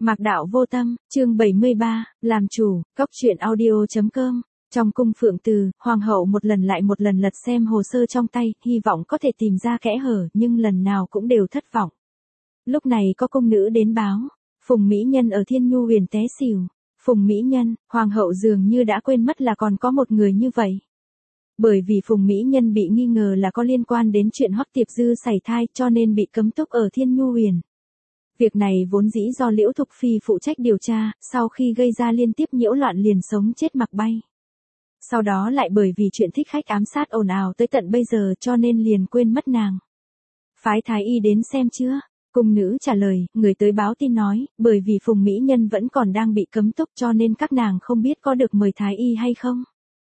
Mạc Đạo Vô Tâm, chương 73, làm chủ, Cóc Truyện Audio.com. Trong cung Phượng Từ, Hoàng hậu một lần lại một lần lật xem hồ sơ trong tay, hy vọng có thể tìm ra kẽ hở, nhưng lần nào cũng đều thất vọng. Lúc này có cung nữ đến báo, Phùng Mỹ Nhân ở Thiên Nhu Huyền té xỉu. Phùng Mỹ Nhân, Hoàng hậu dường như đã quên mất là còn có một người như vậy. Bởi vì Phùng Mỹ Nhân bị nghi ngờ là có liên quan đến chuyện Hoắc Tiệp Dư sảy thai cho nên bị cấm túc ở Thiên Nhu Huyền. Việc này vốn dĩ do Liễu Thục Phi phụ trách điều tra, sau khi gây ra liên tiếp nhiễu loạn liền sống chết mặc bay. Sau đó lại bởi vì chuyện thích khách ám sát ồn ào tới tận bây giờ cho nên liền quên mất nàng. Phái Thái Y đến xem chưa? Cung nữ trả lời, người tới báo tin nói, bởi vì Phùng Mỹ Nhân vẫn còn đang bị cấm túc cho nên các nàng không biết có được mời Thái Y hay không.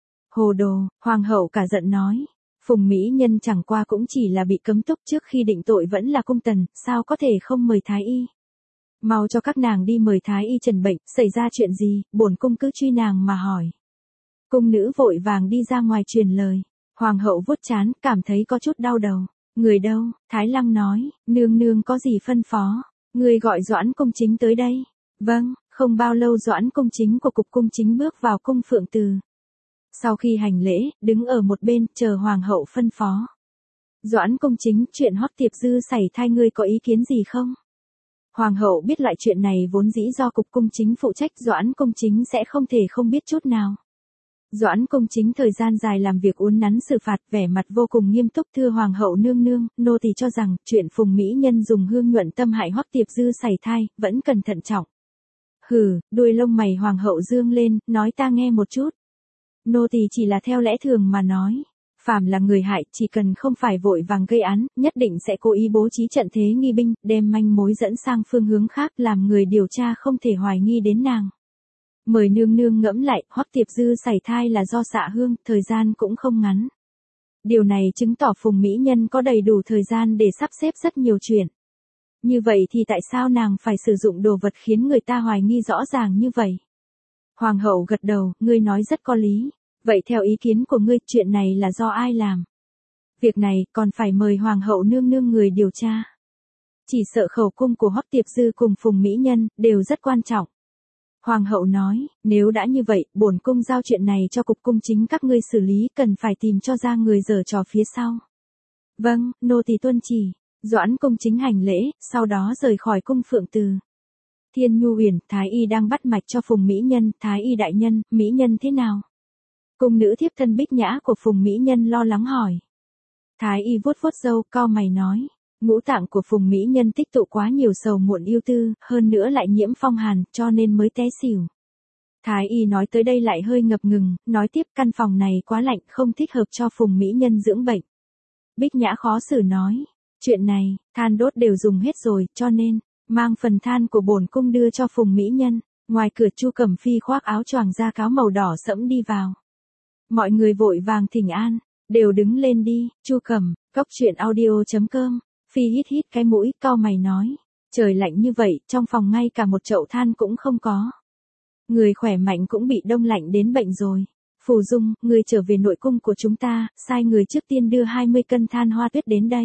Hồ đồ, Hoàng hậu cả giận nói. Phùng Mỹ Nhân chẳng qua cũng chỉ là bị cấm túc trước khi định tội vẫn là cung tần, sao có thể không mời Thái Y. Mau cho các nàng đi mời Thái Y trần bệnh, xảy ra chuyện gì, bổn cung cứ truy nàng mà hỏi. Cung nữ vội vàng đi ra ngoài truyền lời. Hoàng hậu vuốt trán, cảm thấy có chút đau đầu. Người đâu? Thái Lăng nói, nương nương có gì phân phó? Người gọi Doãn Công Chính tới đây. Vâng, không bao lâu Doãn Công Chính của cục cung chính bước vào cung Phượng Từ. Sau khi hành lễ, đứng ở một bên, chờ Hoàng hậu phân phó. Doãn Công Chính, chuyện Hoắc Tiệp Dư sảy thai ngươi có ý kiến gì không? Hoàng hậu biết lại chuyện này vốn dĩ do cục cung chính phụ trách, Doãn Công Chính sẽ không thể không biết chút nào. Doãn Công Chính thời gian dài làm việc uốn nắn xử phạt, vẻ mặt vô cùng nghiêm túc, thưa Hoàng hậu nương nương, nô tỳ cho rằng, chuyện Phùng Mỹ Nhân dùng hương nhuận tâm hại Hoắc Tiệp Dư sảy thai, vẫn cần thận trọng. Hừ, đuôi lông mày Hoàng hậu dương lên, nói ta nghe một chút. Nô tỳ chỉ là theo lẽ thường mà nói. Phàm là người hại, chỉ cần không phải vội vàng gây án, nhất định sẽ cố ý bố trí trận thế nghi binh, đem manh mối dẫn sang phương hướng khác, làm người điều tra không thể hoài nghi đến nàng. Mời nương nương ngẫm lại, Hoắc Tiệp Dư sảy thai là do xạ hương, thời gian cũng không ngắn. Điều này chứng tỏ Phùng Mỹ Nhân có đầy đủ thời gian để sắp xếp rất nhiều chuyện. Như vậy thì tại sao nàng phải sử dụng đồ vật khiến người ta hoài nghi rõ ràng như vậy? Hoàng hậu gật đầu, ngươi nói rất có lý. Vậy theo ý kiến của ngươi, chuyện này là do ai làm? Việc này còn phải mời Hoàng hậu nương nương người điều tra. Chỉ sợ khẩu cung của Hoắc Tiệp Dư cùng Phùng Mỹ Nhân đều rất quan trọng. Hoàng hậu nói, nếu đã như vậy, bổn cung giao chuyện này cho cục cung chính các ngươi xử lý, cần phải tìm cho ra người giở trò phía sau. Vâng, nô tỳ tuân chỉ. Doãn Công Chính hành lễ, sau đó rời khỏi cung Phượng Từ. Thiên Nhu Huyền, Thái Y đang bắt mạch cho Phùng Mỹ Nhân, Thái Y đại nhân, Mỹ Nhân thế nào? Cung nữ thiếp thân Bích Nhã của Phùng Mỹ Nhân lo lắng hỏi. Thái Y vuốt vuốt râu, cau mày nói, ngũ tạng của Phùng Mỹ Nhân tích tụ quá nhiều sầu muộn ưu tư, hơn nữa lại nhiễm phong hàn, cho nên mới té xỉu. Thái Y nói tới đây lại hơi ngập ngừng, nói tiếp căn phòng này quá lạnh, không thích hợp cho Phùng Mỹ Nhân dưỡng bệnh. Bích Nhã khó xử nói, chuyện này, than đốt đều dùng hết rồi, cho nên, mang phần than của bổn cung đưa cho Phùng Mỹ Nhân. Ngoài cửa Chu Cẩm Phi khoác áo choàng da cáo màu đỏ sẫm đi vào. Mọi người vội vàng thỉnh an, đều đứng lên đi, Chu Cẩm, Cóc Truyện Audio.com. Phi hít hít cái mũi, cau mày nói, trời lạnh như vậy, trong phòng ngay cả một chậu than cũng không có. Người khỏe mạnh cũng bị đông lạnh đến bệnh rồi. Phù Dung, người trở về nội cung của chúng ta, sai người trước tiên đưa 20 cân than hoa tuyết đến đây.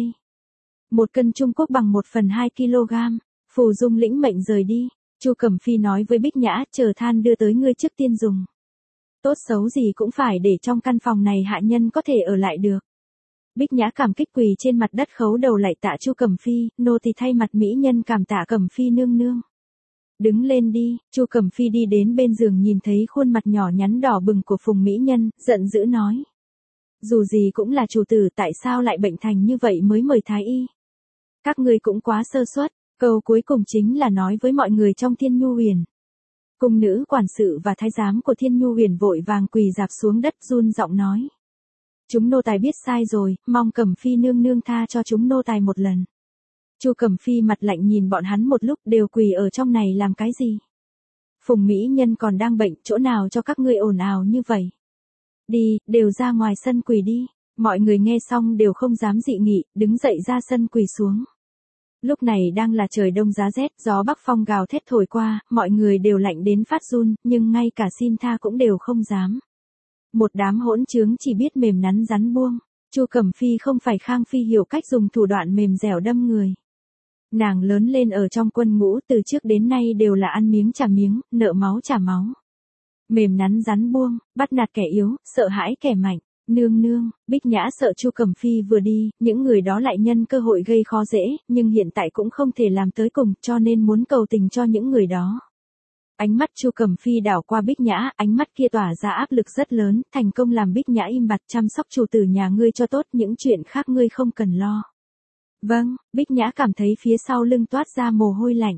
1 cân Trung Quốc bằng 1/2 kg. Phù Dung lĩnh mệnh rời đi. Chu Cẩm Phi nói với Bích Nhã, chờ than đưa tới ngươi trước tiên dùng. Tốt xấu gì cũng phải để trong căn phòng này hạ nhân có thể ở lại được. Bích Nhã cảm kích quỳ trên mặt đất khấu đầu lạy tạ Chu Cẩm Phi, nô tỳ thay mặt Mỹ Nhân cảm tạ Cẩm Phi nương nương. Đứng lên đi, Chu Cẩm Phi đi đến bên giường nhìn thấy khuôn mặt nhỏ nhắn đỏ bừng của Phùng Mỹ Nhân, giận dữ nói. Dù gì cũng là chủ tử, tại sao lại bệnh thành như vậy mới mời Thái Y? Các ngươi cũng quá sơ suất. Câu cuối cùng chính là nói với mọi người trong Thiên Nhu Huyền. Cung nữ quản sự và thái giám của Thiên Nhu Huyền vội vàng quỳ rạp xuống đất run giọng nói. Chúng nô tài biết sai rồi, mong Cẩm Phi nương nương tha cho chúng nô tài một lần. Chu Cẩm Phi mặt lạnh nhìn bọn hắn một lúc, đều quỳ ở trong này làm cái gì? Phùng Mỹ Nhân còn đang bệnh, chỗ nào cho các ngươi ồn ào như vậy? Đi, đều ra ngoài sân quỳ đi. Mọi người nghe xong đều không dám dị nghị, đứng dậy ra sân quỳ xuống. Lúc này đang là trời đông giá rét, gió bắc phong gào thét thổi qua, mọi người đều lạnh đến phát run, nhưng ngay cả xin tha cũng đều không dám. Một đám hỗn trướng chỉ biết mềm nắn rắn buông. Chu Cẩm Phi không phải Khang Phi hiểu cách dùng thủ đoạn mềm dẻo đâm người. Nàng lớn lên ở trong quân ngũ, từ trước đến nay đều là ăn miếng trả miếng, nợ máu trả máu. Mềm nắn rắn buông, bắt nạt kẻ yếu, sợ hãi kẻ mạnh. Nương nương, Bích Nhã sợ Chu Cẩm Phi vừa đi, những người đó lại nhân cơ hội gây khó dễ, nhưng hiện tại cũng không thể làm tới cùng, cho nên muốn cầu tình cho những người đó. Ánh mắt Chu Cẩm Phi đảo qua Bích Nhã, ánh mắt kia tỏa ra áp lực rất lớn, thành công làm Bích Nhã im bặt, chăm sóc chủ tử nhà ngươi cho tốt, những chuyện khác ngươi không cần lo. Vâng, Bích Nhã cảm thấy phía sau lưng toát ra mồ hôi lạnh.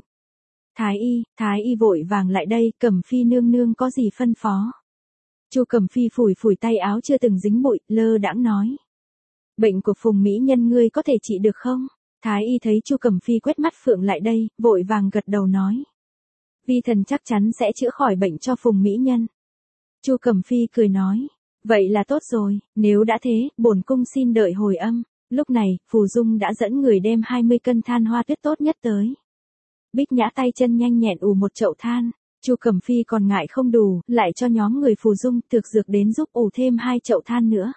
Thái y vội vàng lại đây, Cẩm Phi nương nương có gì phân phó. Chu Cẩm Phi phủi phủi tay áo chưa từng dính bụi, lơ đãng nói. Bệnh của Phùng mỹ nhân ngươi có thể trị được không? Thái y thấy Chu Cẩm Phi quét mắt phượng lại đây, vội vàng gật đầu nói. Vi thần chắc chắn sẽ chữa khỏi bệnh cho Phùng mỹ nhân. Chu Cẩm Phi cười nói. Vậy là tốt rồi, nếu đã thế, bổn cung xin đợi hồi âm. Lúc này, Phù Dung đã dẫn người đem 20 cân than hoa tuyết tốt nhất tới. Bích Nhã tay chân nhanh nhẹn ủ một chậu than. Chu Cẩm Phi còn ngại không đủ, lại cho nhóm người Phù Dung thực dược đến giúp ủ thêm 2 chậu than nữa.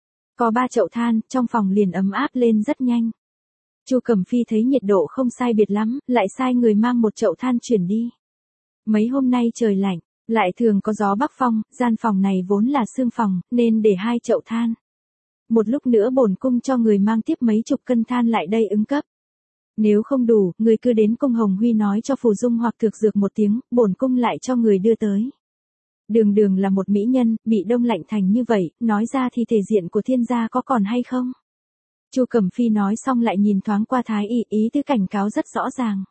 Có 3 chậu than, trong phòng liền ấm áp lên rất nhanh. Chu Cẩm Phi thấy nhiệt độ không sai biệt lắm, lại sai người mang một chậu than chuyển đi. Mấy hôm nay trời lạnh, lại thường có gió bắc phong, gian phòng này vốn là sương phòng, nên để 2 chậu than. Một lúc nữa bổn cung cho người mang tiếp mấy chục cân than lại đây ứng cấp. Nếu không đủ, người cứ đến cung Hồng Huy nói cho Phù Dung hoặc thực dược một tiếng, bổn cung lại cho người đưa tới. Đường Đường là một mỹ nhân, bị đông lạnh thành như vậy, nói ra thì thể diện của thiên gia có còn hay không? Chu Cẩm Phi nói xong lại nhìn thoáng qua Thái y, ý tứ cảnh cáo rất rõ ràng.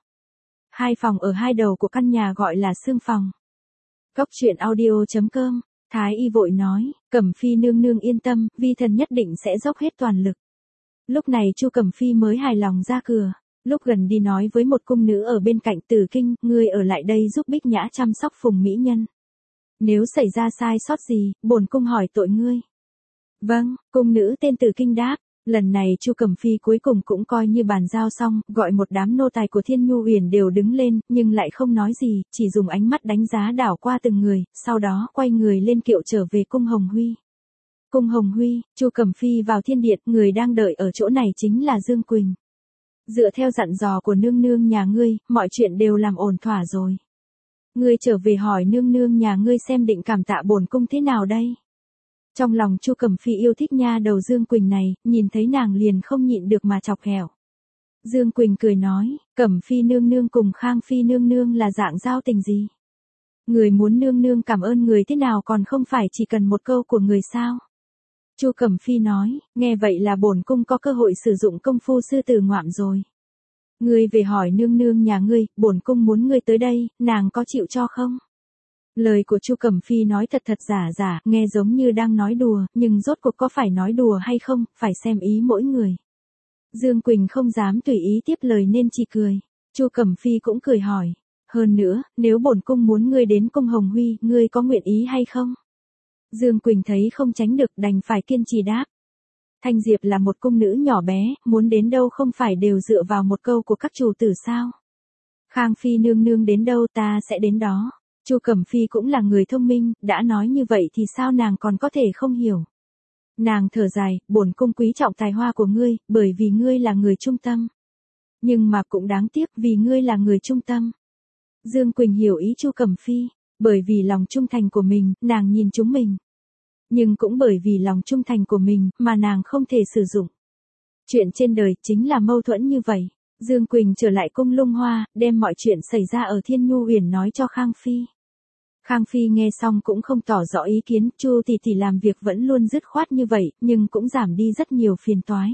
2 phòng ở 2 đầu của căn nhà gọi là sương phòng. Cốc truyện audio.com, Thái y vội nói, Cẩm Phi nương nương yên tâm, vi thần nhất định sẽ dốc hết toàn lực. Lúc này Chu Cẩm Phi mới hài lòng ra cửa. Lúc gần đi nói với một cung nữ ở bên cạnh Tử Kinh, ngươi ở lại đây giúp Bích Nhã chăm sóc Phùng mỹ nhân. Nếu xảy ra sai sót gì, bổn cung hỏi tội ngươi. Vâng, cung nữ tên Tử Kinh đáp. Lần này Chu Cẩm Phi cuối cùng cũng coi như bàn giao xong, gọi một đám nô tài của Thiên Nhu Uyển đều đứng lên, nhưng lại không nói gì, chỉ dùng ánh mắt đánh giá đảo qua từng người, sau đó quay người lên kiệu trở về cung Hồng Huy. Cung Hồng Huy, Chu Cẩm Phi vào thiên điện, người đang đợi ở chỗ này chính là Dương Quỳnh. Dựa theo dặn dò của nương nương nhà ngươi, mọi chuyện đều làm ổn thỏa rồi. Ngươi trở về hỏi nương nương nhà ngươi xem định cảm tạ bổn cung thế nào đây? Trong lòng Chu Cẩm Phi yêu thích nha đầu Dương Quỳnh này, nhìn thấy nàng liền không nhịn được mà chọc ghẹo. Dương Quỳnh cười nói, Cẩm Phi nương nương cùng Khang Phi nương nương là dạng giao tình gì? Người muốn nương nương cảm ơn người thế nào còn không phải chỉ cần một câu của người sao? Chu Cẩm Phi nói, nghe vậy là bổn cung có cơ hội sử dụng công phu sư tử ngoạm rồi. Ngươi về hỏi nương nương nhà ngươi, bổn cung muốn ngươi tới đây, nàng có chịu cho không? Lời của Chu Cẩm Phi nói thật thật giả giả, nghe giống như đang nói đùa, nhưng rốt cuộc có phải nói đùa hay không, phải xem ý mỗi người. Dương Quỳnh không dám tùy ý tiếp lời nên chỉ cười. Chu Cẩm Phi cũng cười hỏi, hơn nữa, nếu bổn cung muốn ngươi đến cung Hồng Huy, ngươi có nguyện ý hay không? Dương Quỳnh thấy không tránh được đành phải kiên trì đáp. Thanh Diệp là một cung nữ nhỏ bé, muốn đến đâu không phải đều dựa vào một câu của các chủ tử sao? Khang Phi nương nương đến đâu ta sẽ đến đó. Chu Cẩm Phi cũng là người thông minh, đã nói như vậy thì sao nàng còn có thể không hiểu. Nàng thở dài, bổn cung quý trọng tài hoa của ngươi, bởi vì ngươi là người trung tâm. Nhưng mà cũng đáng tiếc vì ngươi là người trung tâm. Dương Quỳnh hiểu ý Chu Cẩm Phi, bởi vì lòng trung thành của mình, nàng nhìn chúng mình. Nhưng cũng bởi vì lòng trung thành của mình, mà nàng không thể sử dụng. Chuyện trên đời chính là mâu thuẫn như vậy. Dương Quỳnh trở lại cung Lung Hoa, đem mọi chuyện xảy ra ở Thiên Nhu Uyển nói cho Khang Phi. Khang Phi nghe xong cũng không tỏ rõ ý kiến, Chu tỷ tỷ làm việc vẫn luôn dứt khoát như vậy, nhưng cũng giảm đi rất nhiều phiền toái.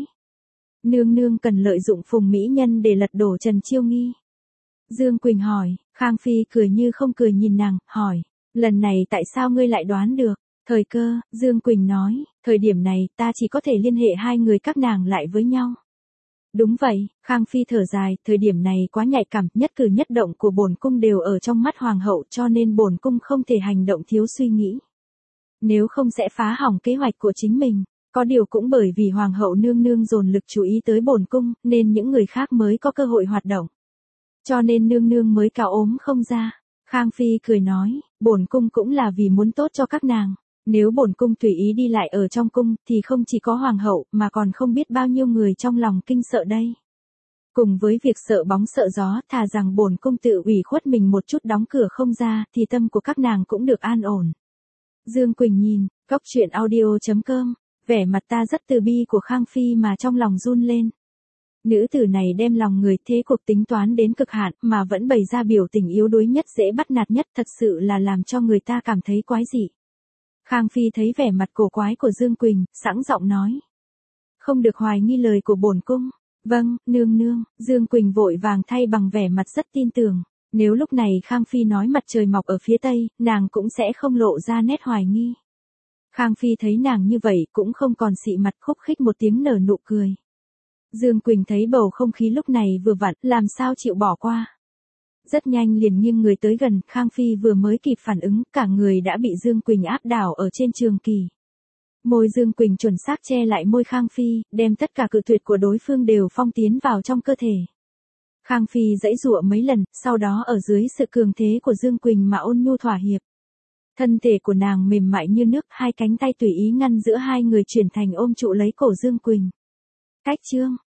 Nương nương cần lợi dụng Phùng mỹ nhân để lật đổ Trần Chiêu Nghi. Dương Quỳnh hỏi, Khang Phi cười như không cười nhìn nàng, hỏi, lần này tại sao ngươi lại đoán được? Thời cơ, Dương Quỳnh nói, thời điểm này ta chỉ có thể liên hệ 2 người các nàng lại với nhau. Đúng vậy, Khang Phi thở dài, thời điểm này quá nhạy cảm, nhất cử nhất động của bổn cung đều ở trong mắt hoàng hậu cho nên bổn cung không thể hành động thiếu suy nghĩ. Nếu không sẽ phá hỏng kế hoạch của chính mình, có điều cũng bởi vì hoàng hậu nương nương dồn lực chú ý tới bổn cung, nên những người khác mới có cơ hội hoạt động. Cho nên nương nương mới cao ốm không ra. Khang Phi cười nói, bổn cung cũng là vì muốn tốt cho các nàng. Nếu bổn cung tùy ý đi lại ở trong cung, thì không chỉ có hoàng hậu, mà còn không biết bao nhiêu người trong lòng kinh sợ đây. Cùng với việc sợ bóng sợ gió, thà rằng bổn cung tự ủy khuất mình một chút đóng cửa không ra, thì tâm của các nàng cũng được an ổn. Dương Quỳnh nhìn, Cóc Truyện Audio.com, vẻ mặt ta rất từ bi của Khang Phi mà trong lòng run lên. Nữ tử này đem lòng người thế cuộc tính toán đến cực hạn mà vẫn bày ra biểu tình yếu đuối nhất dễ bắt nạt nhất, thật sự là làm cho người ta cảm thấy quái dị. Khang Phi thấy vẻ mặt cổ quái của Dương Quỳnh, sẵn giọng nói. Không được hoài nghi lời của bổn cung. Vâng, nương nương. Dương Quỳnh vội vàng thay bằng vẻ mặt rất tin tưởng. Nếu lúc này Khang Phi nói mặt trời mọc ở phía tây, nàng cũng sẽ không lộ ra nét hoài nghi. Khang Phi thấy nàng như vậy cũng không còn xị mặt, khúc khích một tiếng nở nụ cười. Dương Quỳnh thấy bầu không khí lúc này vừa vặn, làm sao chịu bỏ qua. Rất nhanh liền nghiêng người tới gần, Khang Phi vừa mới kịp phản ứng, cả người đã bị Dương Quỳnh áp đảo ở trên trường kỳ. Môi Dương Quỳnh chuẩn xác che lại môi Khang Phi, đem tất cả cự tuyệt của đối phương đều phong tiến vào trong cơ thể. Khang Phi giãy giụa mấy lần, sau đó ở dưới sự cường thế của Dương Quỳnh mà ôn nhu thỏa hiệp. Thân thể của nàng mềm mại như nước, hai cánh tay tùy ý ngăn giữa hai người chuyển thành ôm trụ lấy cổ Dương Quỳnh. Cách chương